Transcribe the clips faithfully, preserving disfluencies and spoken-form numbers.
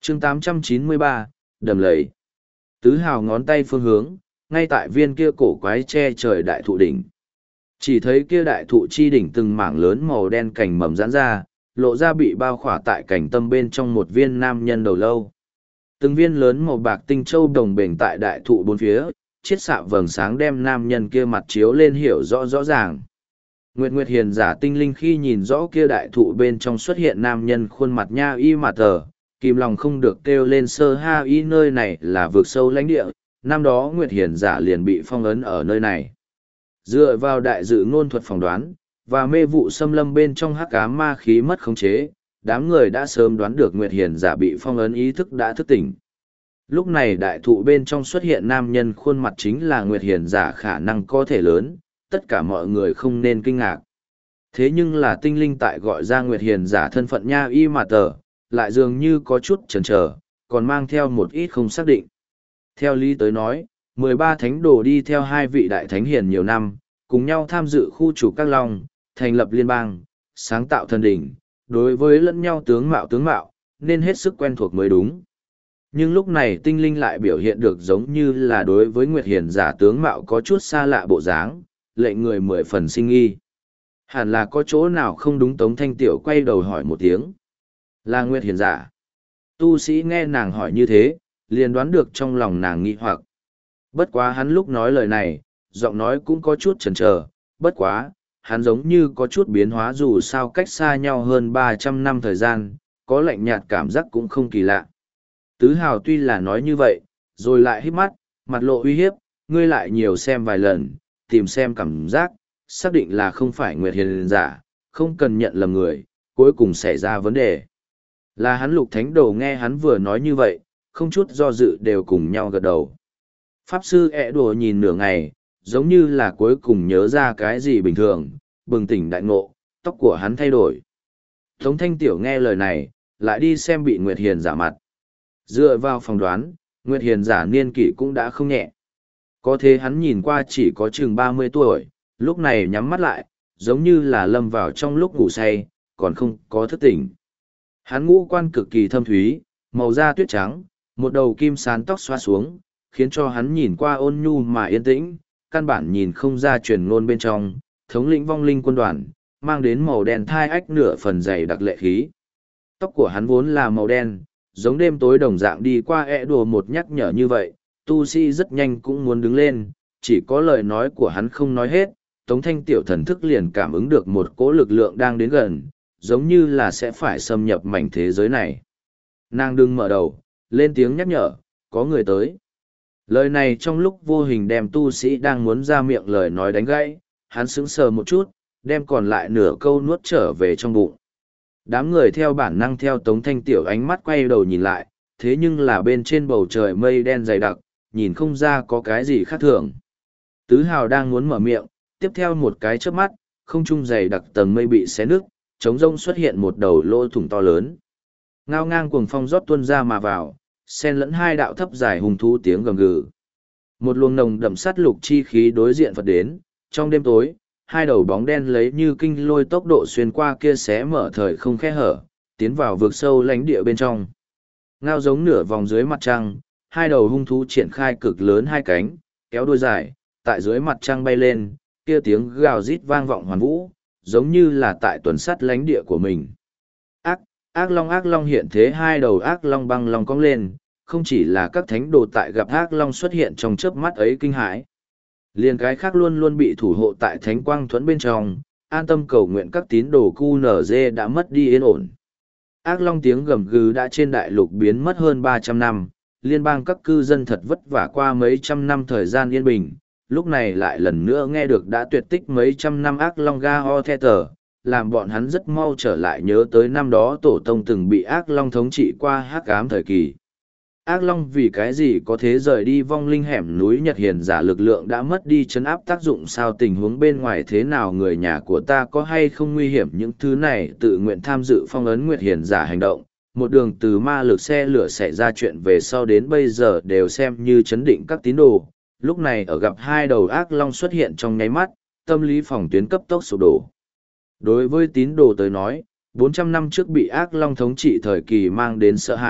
chương tám trăm chín mươi ba, đầm lầy. Tứ hào ngón tay phương hướng, ngay tại viên kia cổ quái che trời đại thụ đỉnh. Chỉ thấy kia đại thụ chi đỉnh từng mảng lớn màu đen cành mầm giãn ra, lộ ra bị bao khỏa tại cành tâm bên trong một viên nam nhân đầu lâu. Từng viên lớn màu bạc tinh châu đồng bềnh tại đại thụ bốn phía, chiết xạ vầng sáng đem nam nhân kia mặt chiếu lên hiểu rõ rõ ràng. Nguyệt Nguyệt hiền giả tinh linh khi nhìn rõ kia đại thụ bên trong xuất hiện nam nhân khuôn mặt nha y mặt tờ, kìm lòng không được kêu lên sơ ha y nơi này là vực sâu lãnh địa, năm đó Nguyệt hiền giả liền bị phong ấn ở nơi này. Dựa vào đại dự ngôn thuật phỏng đoán, và mê vụ xâm lâm bên trong hắc ám ma khí mất khống chế, đám người đã sớm đoán được Nguyệt hiền giả bị phong ấn ý thức đã thức tỉnh. Lúc này đại thụ bên trong xuất hiện nam nhân khuôn mặt chính là Nguyệt hiền giả khả năng có thể lớn, tất cả mọi người không nên kinh ngạc. Thế nhưng là tinh linh tại gọi ra Nguyệt hiền giả thân phận nha y mà tờ, lại dường như có chút chần chờ, còn mang theo một ít không xác định. Theo lý tới nói, mười ba thánh đồ đi theo hai vị đại thánh hiền nhiều năm, cùng nhau tham dự khu chủ các long, thành lập liên bang, sáng tạo thần đỉnh, đối với lẫn nhau tướng mạo tướng mạo, nên hết sức quen thuộc mới đúng. Nhưng lúc này tinh linh lại biểu hiện được giống như là đối với Nguyệt hiền giả tướng mạo có chút xa lạ bộ dáng, lệnh người mười phần sinh nghi. Hẳn là có chỗ nào không đúng. Tống Thanh Tiểu quay đầu hỏi một tiếng. Là Nguyệt hiền giả. Tu sĩ nghe nàng hỏi như thế, liền đoán được trong lòng nàng nghi hoặc. Bất quá hắn lúc nói lời này, giọng nói cũng có chút chần chờ, bất quá, hắn giống như có chút biến hóa dù sao cách xa nhau hơn ba trăm năm thời gian, có lạnh nhạt cảm giác cũng không kỳ lạ. Tứ Hào tuy là nói như vậy, rồi lại hít mắt, mặt lộ uy hiếp, ngươi lại nhiều xem vài lần, tìm xem cảm giác, xác định là không phải Nguyệt hiền giả, không cần nhận lầm người, cuối cùng xảy ra vấn đề. Là hắn Lục Thánh Đồ nghe hắn vừa nói như vậy, không chút do dự đều cùng nhau gật đầu. Pháp sư ẹ đùa nhìn nửa ngày, giống như là cuối cùng nhớ ra cái gì bình thường, bừng tỉnh đại ngộ, tóc của hắn thay đổi. Tống Thanh Tiểu nghe lời này, lại đi xem bị Nguyệt hiền giả mặt. Dựa vào phỏng đoán, Nguyệt hiền giả niên kỷ cũng đã không nhẹ. Có thế hắn nhìn qua chỉ có chừng ba mươi tuổi, lúc này nhắm mắt lại, giống như là lâm vào trong lúc ngủ say, còn không có thức tỉnh. Hắn ngũ quan cực kỳ thâm thúy, màu da tuyết trắng, một đầu kim sán tóc xoa xuống, khiến cho hắn nhìn qua ôn nhu mà yên tĩnh, căn bản nhìn không ra truyền ngôn bên trong, thống lĩnh vong linh quân đoàn, mang đến màu đen thai ách nửa phần dày đặc lệ khí. Tóc của hắn vốn là màu đen, giống đêm tối đồng dạng đi qua ẹ đùa một nhắc nhở như vậy, tu sĩ rất nhanh cũng muốn đứng lên, chỉ có lời nói của hắn không nói hết, Tống Thanh Tiểu thần thức liền cảm ứng được một cỗ lực lượng đang đến gần, giống như là sẽ phải xâm nhập mảnh thế giới này. Nàng đừng mở đầu, lên tiếng nhắc nhở, có người tới. Lời này trong lúc vô hình đem tu sĩ đang muốn ra miệng lời nói đánh gãy, hắn sững sờ một chút, đem còn lại nửa câu nuốt trở về trong bụng. Đám người theo bản năng theo Tống Thanh Tiểu ánh mắt quay đầu nhìn lại, thế nhưng là bên trên bầu trời mây đen dày đặc, nhìn không ra có cái gì khác thường. Tứ Hào đang muốn mở miệng, tiếp theo một cái chớp mắt, không trung dày đặc tầng mây bị xé nứt, trống rông xuất hiện một đầu lỗ thủng to lớn. Ngao ngang cuồng phong rót tuôn ra mà vào, xen lẫn hai đạo thấp dài hùng thú tiếng gầm gừ. Một luồng nồng đậm sát lục chi khí đối diện Phật đến, trong đêm tối, hai đầu bóng đen lấy như kinh lôi tốc độ xuyên qua kia xé mở thời không khe hở, tiến vào vực sâu lãnh địa bên trong. Ngao giống nửa vòng dưới mặt trăng, hai đầu hung thú triển khai cực lớn hai cánh, kéo đuôi dài, tại dưới mặt trăng bay lên, kia tiếng gào rít vang vọng hoàn vũ, giống như là tại tuần sắt lãnh địa của mình. Ác, ác long ác long hiện thế hai đầu ác long băng long cong lên, không chỉ là các thánh đồ tại gặp ác long xuất hiện trong chớp mắt ấy kinh hãi. Liền cái khác luôn luôn bị thủ hộ tại thánh quang thuẫn bên trong, an tâm cầu nguyện các tín đồ cu nở dê đã mất đi yên ổn. Ác long tiếng gầm gừ đã trên đại lục biến mất hơn ba trăm năm, liên bang các cư dân thật vất vả qua mấy trăm năm thời gian yên bình, lúc này lại lần nữa nghe được đã tuyệt tích mấy trăm năm ác long ga ho the tờ, làm bọn hắn rất mau trở lại nhớ tới năm đó tổ tông từng bị ác long thống trị qua hắc ám thời kỳ. Ác long vì cái gì có thế rời đi vong linh hẻm núi Nhật Hiền giả lực lượng đã mất đi chấn áp tác dụng sao tình huống bên ngoài thế nào người nhà của ta có hay không nguy hiểm những thứ này tự nguyện tham dự phong ấn Nguyệt Hiền giả hành động. Một đường từ ma lực xe lửa xảy ra chuyện về sau đến bây giờ đều xem như chấn định các tín đồ. Lúc này ở gặp hai đầu ác long xuất hiện trong nháy mắt, tâm lý phòng tuyến cấp tốc sụp đổ. Đối với tín đồ tới nói, bốn trăm năm trước bị ác long thống trị thời kỳ mang đến sợ hãi,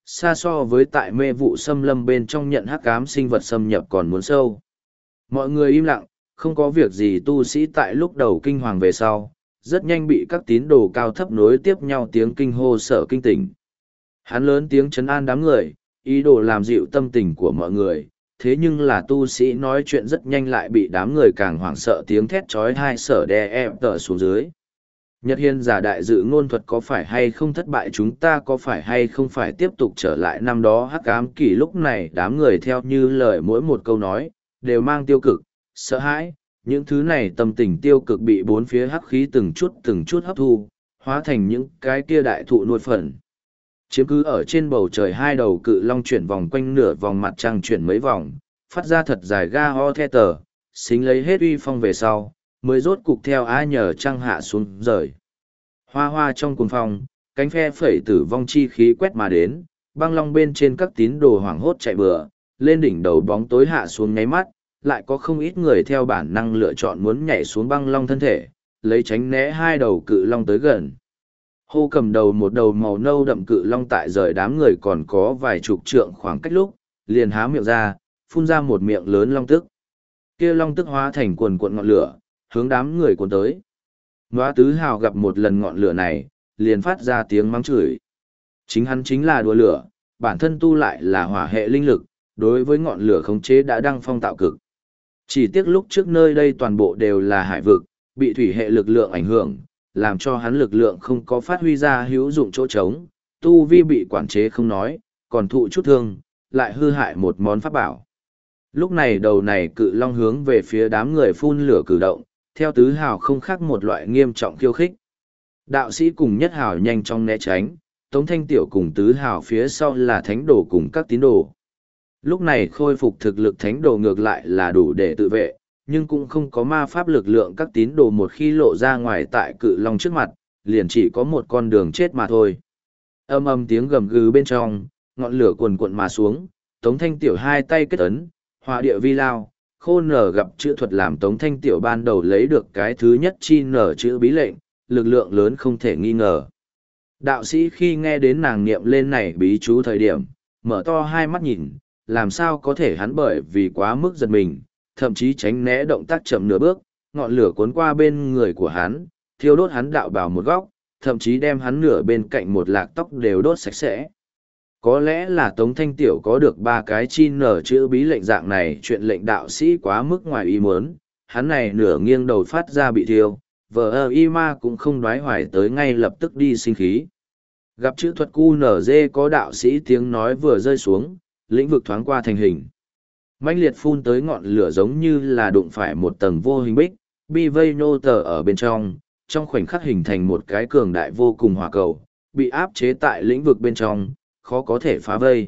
xa so với tại mê vụ xâm lâm bên trong nhận hắc ám sinh vật xâm nhập còn muốn sâu. Mọi người im lặng, không có việc gì. Tu sĩ tại lúc đầu kinh hoàng về sau, rất nhanh bị các tín đồ cao thấp nối tiếp nhau tiếng kinh hô sợ kinh tỉnh. Hắn lớn tiếng trấn an đám người, ý đồ làm dịu tâm tình của mọi người, thế nhưng là tu sĩ nói chuyện rất nhanh lại bị đám người càng hoảng sợ tiếng thét trói tai sở đè ép tở xuống dưới. Nhật Hiên giả đại dự ngôn thuật có phải hay không thất bại, chúng ta có phải hay không phải tiếp tục trở lại năm đó hắc ám kỳ. Lúc này đám người theo như lời mỗi một câu nói, đều mang tiêu cực, sợ hãi, những thứ này tâm tình tiêu cực bị bốn phía hắc khí từng chút từng chút hấp thu, hóa thành những cái kia đại thụ nuôi phần. Chiếm cứ ở trên bầu trời hai đầu cự long chuyển vòng quanh nửa vòng mặt trăng chuyển mấy vòng, phát ra thật dài ga ho the tờ, xính lấy hết uy phong về sau, mới rốt cục theo ai nhờ trăng hạ xuống rời. Hoa hoa trong cuồng phong, cánh phe phẩy tử vong chi khí quét mà đến, băng long bên trên các tín đồ hoảng hốt chạy bừa, lên đỉnh đầu bóng tối hạ xuống nháy mắt, lại có không ít người theo bản năng lựa chọn muốn nhảy xuống băng long thân thể, lấy tránh né hai đầu cự long tới gần. Hô cầm đầu một đầu màu nâu đậm cự long tại rời đám người còn có vài chục trượng khoảng cách lúc, liền há miệng ra, phun ra một miệng lớn long tức. Kia long tức hóa thành quần cuộn ngọn lửa, hướng đám người cuốn tới. Nóa tứ hào gặp một lần ngọn lửa này, liền phát ra tiếng mắng chửi. Chính hắn chính là đùa lửa, bản thân tu lại là hỏa hệ linh lực, đối với ngọn lửa khống chế đã đăng phong tạo cực. Chỉ tiếc lúc trước nơi đây toàn bộ đều là hải vực, bị thủy hệ lực lượng ảnh hưởng, làm cho hắn lực lượng không có phát huy ra hữu dụng chỗ trống, tu vi bị quản chế không nói, còn thụ chút thương, lại hư hại một món pháp bảo. Lúc này đầu này cự long hướng về phía đám người phun lửa cử động, theo tứ hào không khác một loại nghiêm trọng khiêu khích. Đạo sĩ cùng nhất hào nhanh chóng né tránh, Tống Thanh Tiểu cùng tứ hào phía sau là thánh đồ cùng các tín đồ. Lúc này khôi phục thực lực thánh đồ ngược lại là đủ để tự vệ, nhưng cũng không có ma pháp lực lượng. Các tín đồ một khi lộ ra ngoài tại cự long trước mặt, liền chỉ có một con đường chết mà thôi. Âm âm tiếng gầm gừ bên trong, ngọn lửa cuồn cuộn mà xuống, Tống Thanh Tiểu hai tay kết ấn, hỏa địa vi lao, khô nở gặp chữ thuật làm Tống Thanh Tiểu ban đầu lấy được cái thứ nhất chi nở chữ bí lệnh, lực lượng lớn không thể nghi ngờ. Đạo sĩ khi nghe đến nàng niệm lên này bí chú thời điểm, mở to hai mắt nhìn, làm sao có thể hắn bởi vì quá mức giật mình, thậm chí tránh né động tác chậm nửa bước, ngọn lửa cuốn qua bên người của hắn, thiêu đốt hắn đạo bào một góc, thậm chí đem hắn nửa bên cạnh một lạc tóc đều đốt sạch sẽ. Có lẽ là Tống Thanh Tiểu có được ba cái chi nở chữ bí lệnh dạng này, chuyện lệnh đạo sĩ quá mức ngoài ý muốn, hắn này nửa nghiêng đầu phát ra bị thiêu, vờ ơ y ma cũng không đoái hoài tới ngay lập tức đi sinh khí. Gặp chữ thuật cu nở dê có đạo sĩ tiếng nói vừa rơi xuống, lĩnh vực thoáng qua thành hình. Mãnh liệt phun tới ngọn lửa giống như là đụng phải một tầng vô hình bích, bi vây nô tờ ở bên trong, trong khoảnh khắc hình thành một cái cường đại vô cùng hỏa cầu, bị áp chế tại lĩnh vực bên trong, khó có thể phá vây.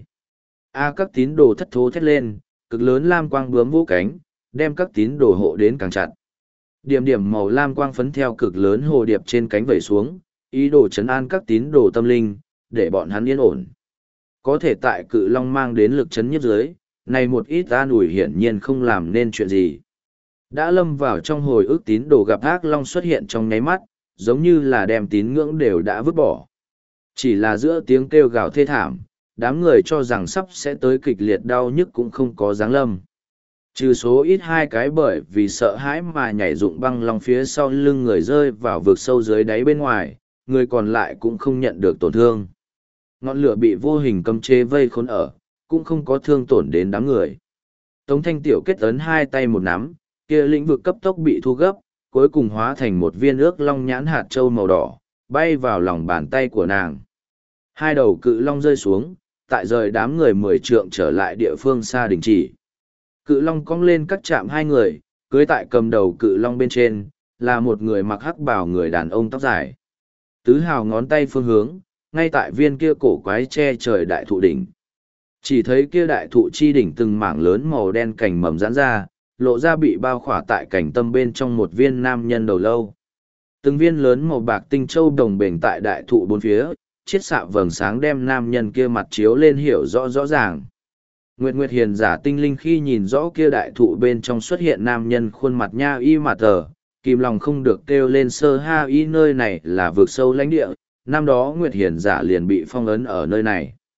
A các tín đồ thất thố thét lên, cực lớn lam quang bướm vũ cánh, đem các tín đồ hộ đến càng chặt. Điểm điểm màu lam quang phấn theo cực lớn hồ điệp trên cánh vẩy xuống, ý đồ trấn an các tín đồ tâm linh, để bọn hắn yên ổn. Có thể tại cự long mang đến lực chấn nhiếp dưới, này một ít an ủi hiển nhiên không làm nên chuyện gì. Đã lâm vào trong hồi ức tín đồ gặp ác long xuất hiện trong nháy mắt, giống như là đem tín ngưỡng đều đã vứt bỏ. Chỉ là giữa tiếng kêu gào thê thảm, đám người cho rằng sắp sẽ tới kịch liệt đau nhức cũng không có dáng lâm. Trừ số ít hai cái bởi vì sợ hãi mà nhảy dụng băng long phía sau lưng người rơi vào vực sâu dưới đáy bên ngoài, người còn lại cũng không nhận được tổn thương. Ngọn lửa bị vô hình cấm chế vây khốn ở, cũng không có thương tổn đến đám người. Tống Thanh Tiểu kết ấn hai tay một nắm, kia lĩnh vực cấp tốc bị thu gấp, cuối cùng hóa thành một viên ước long nhãn hạt châu màu đỏ, bay vào lòng bàn tay của nàng. Hai đầu cự long rơi xuống, tại rời đám người mười trượng trở lại địa phương xa đình chỉ. Cự long cong lên các chạm hai người, cưới tại cầm đầu cự long bên trên, là một người mặc hắc bào người đàn ông tóc dài. Tứ hào ngón tay phương hướng, ngay tại viên kia cổ quái che trời đại thụ đỉnh. Chỉ thấy kia đại thụ chi đỉnh từng mảng lớn màu đen cành mầm giãn ra, lộ ra bị bao khỏa tại cành tâm bên trong một viên nam nhân đầu lâu. Từng viên lớn màu bạc tinh châu đồng bền tại đại thụ bốn phía, chiết xạ vầng sáng đem nam nhân kia mặt chiếu lên hiểu rõ rõ ràng. Nguyệt Nguyệt hiền giả tinh linh khi nhìn rõ kia đại thụ bên trong xuất hiện nam nhân khuôn mặt nha y mà tờ, kìm lòng không được kêu lên sơ ha y, nơi này là vực sâu lãnh địa, năm đó Nguyệt hiền giả liền bị phong ấn ở nơi này.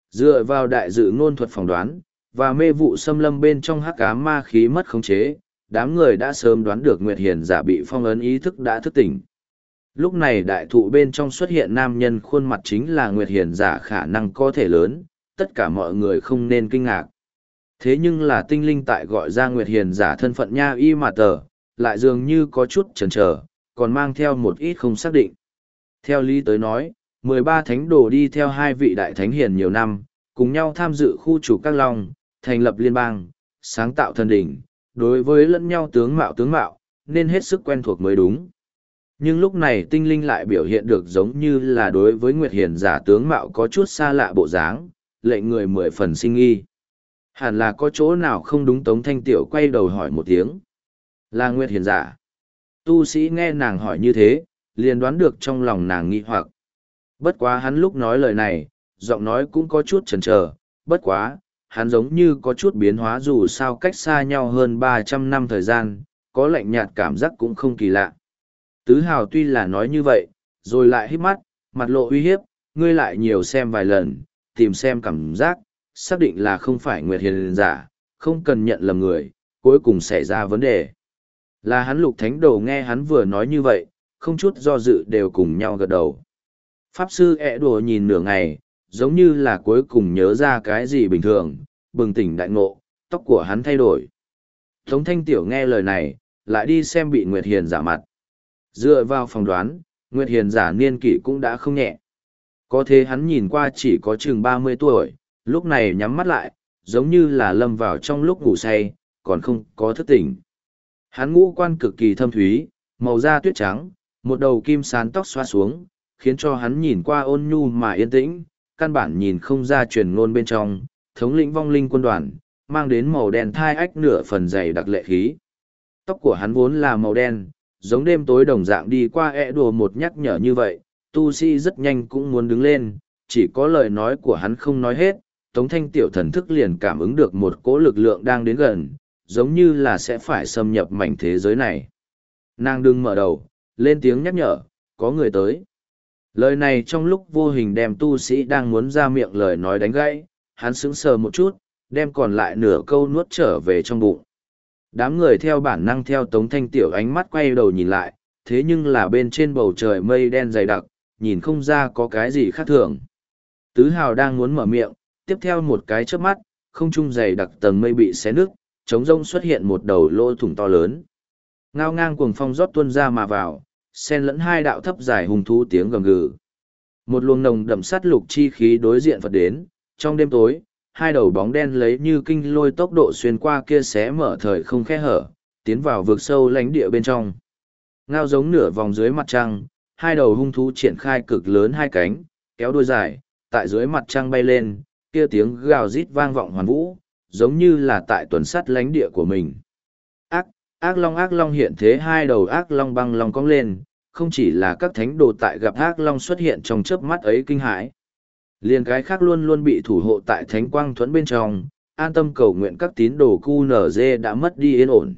Dựa vào đại dự ngôn thuật phỏng đoán, và mê vụ xâm lâm bên trong hắc ám ma khí mất khống chế, đám người đã sớm đoán được Nguyệt Hiền giả bị phong ấn ý thức đã thức tỉnh. Lúc này đại thụ bên trong xuất hiện nam nhân khuôn mặt chính là Nguyệt Hiền giả khả năng có thể lớn, tất cả mọi người không nên kinh ngạc. Thế nhưng là tinh linh tại gọi ra Nguyệt Hiền giả thân phận nha y mà tờ, lại dường như có chút chần chờ, còn mang theo một ít không xác định. Theo lý tới nói, mười ba thánh đồ đi theo hai vị đại thánh hiền nhiều năm, cùng nhau tham dự khu chủ các long, thành lập liên bang, sáng tạo thần đỉnh, đối với lẫn nhau tướng mạo tướng mạo, nên hết sức quen thuộc mới đúng. Nhưng lúc này tinh linh lại biểu hiện được giống như là đối với Nguyệt Hiền giả tướng mạo có chút xa lạ bộ dáng, lệnh người mười phần sinh nghi. Hẳn là có chỗ nào không đúng. Tống Thanh Tiểu quay đầu hỏi một tiếng. Là Nguyệt Hiền giả. Tu sĩ nghe nàng hỏi như thế, liền đoán được trong lòng nàng nghi hoặc. Bất quá hắn lúc nói lời này, giọng nói cũng có chút chần chờ, bất quá, hắn giống như có chút biến hóa dù sao cách xa nhau hơn ba trăm năm thời gian, có lạnh nhạt cảm giác cũng không kỳ lạ. Tứ Hào tuy là nói như vậy, rồi lại hít mắt, mặt lộ uy hiếp, ngươi lại nhiều xem vài lần, tìm xem cảm giác, xác định là không phải Nguyệt Hiền giả, không cần nhận lầm người, cuối cùng xảy ra vấn đề. Là hắn Lục Thánh Đồ nghe hắn vừa nói như vậy, không chút do dự đều cùng nhau gật đầu. Pháp sư ẹ đồ nhìn nửa ngày, giống như là cuối cùng nhớ ra cái gì bình thường, bừng tỉnh đại ngộ, tóc của hắn thay đổi. Tống Thanh Tiểu nghe lời này, lại đi xem bị Nguyệt Hiền giả mặt. Dựa vào phỏng đoán, Nguyệt Hiền giả niên kỷ cũng đã không nhẹ. Có thế hắn nhìn qua chỉ có chừng ba mươi tuổi, lúc này nhắm mắt lại, giống như là lâm vào trong lúc ngủ say, còn không có thức tỉnh. Hắn ngũ quan cực kỳ thâm thúy, màu da tuyết trắng, một đầu kim sán tóc xoa xuống, khiến cho hắn nhìn qua ôn nhu mà yên tĩnh, căn bản nhìn không ra truyền ngôn bên trong, thống lĩnh vong linh quân đoàn, mang đến màu đen thai ách nửa phần dày đặc lệ khí. Tóc của hắn vốn là màu đen, giống đêm tối đồng dạng đi qua ẹ đùa một nhắc nhở như vậy, tu sĩ rất nhanh cũng muốn đứng lên, chỉ có lời nói của hắn không nói hết, Tống Thanh Tiểu thần thức liền cảm ứng được một cỗ lực lượng đang đến gần, giống như là sẽ phải xâm nhập mảnh thế giới này. Nàng đừng mở đầu, lên tiếng nhắc nhở, có người tới. Lời này trong lúc vô hình đem tu sĩ đang muốn ra miệng lời nói đánh gãy, hắn sững sờ một chút, đem còn lại nửa câu nuốt trở về trong bụng. Đám người theo bản năng theo Tống Thanh Tiểu ánh mắt quay đầu nhìn lại, thế nhưng là bên trên bầu trời mây đen dày đặc, nhìn không ra có cái gì khác thường. Tứ Hào đang muốn mở miệng, tiếp theo một cái chớp mắt, không trung dày đặc tầng mây bị xé nứt, trống rông xuất hiện một đầu lỗ thủng to lớn. Ngao ngang cuồng phong rót tuôn ra mà vào, xen lẫn hai đạo thấp dài hùng thú tiếng gầm gừ. Một luồng nồng đậm sát lục chi khí đối diện Phật đến, trong đêm tối, hai đầu bóng đen lấy như kinh lôi tốc độ xuyên qua kia xé mở thời không khe hở, tiến vào vực sâu lãnh địa bên trong. Ngao giống nửa vòng dưới mặt trăng, hai đầu hung thú triển khai cực lớn hai cánh, kéo đuôi dài, tại dưới mặt trăng bay lên, kia tiếng gào rít vang vọng hoàn vũ, giống như là tại tuần sắt lãnh địa của mình. Ác, ác long ác long hiện thế hai đầu ác long băng long cong lên, không chỉ là các thánh đồ tại gặp ác long xuất hiện trong chớp mắt ấy kinh hãi. Liền cái khác luôn luôn bị thủ hộ tại thánh quang thuẫn bên trong, an tâm cầu nguyện các tín đồ cu nở dê đã mất đi yên ổn.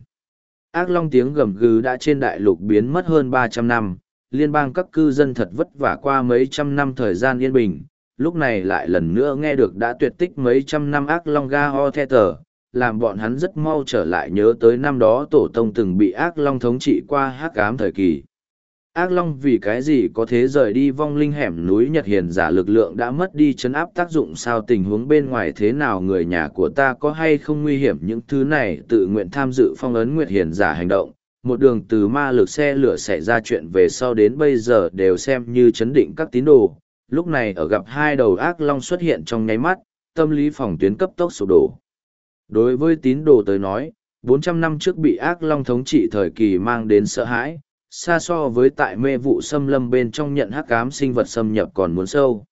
Ác long tiếng gầm gừ đã trên đại lục biến mất hơn ba trăm năm, liên bang các cư dân thật vất vả qua mấy trăm năm thời gian yên bình, lúc này lại lần nữa nghe được đã tuyệt tích mấy trăm năm ác long ga ho the tờ, làm bọn hắn rất mau trở lại nhớ tới năm đó tổ tông từng bị ác long thống trị qua hắc ám thời kỳ. Ác long vì cái gì có thế rời đi vong linh hẻm núi Nhật Hiền giả lực lượng đã mất đi chấn áp tác dụng sao tình huống bên ngoài thế nào người nhà của ta có hay không nguy hiểm những thứ này tự nguyện tham dự phong ấn Nguyệt Hiền giả hành động. Một đường từ ma lực xe lửa xảy ra chuyện về sau đến bây giờ đều xem như chấn định các tín đồ. Lúc này ở gặp hai đầu ác long xuất hiện trong nháy mắt, tâm lý phòng tuyến cấp tốc sụp đổ. Đối với tín đồ tới nói, bốn trăm năm trước bị ác long thống trị thời kỳ mang đến sợ hãi, xa so với tại mê vụ xâm lâm bên trong nhận hắc ám sinh vật xâm nhập còn muốn sâu.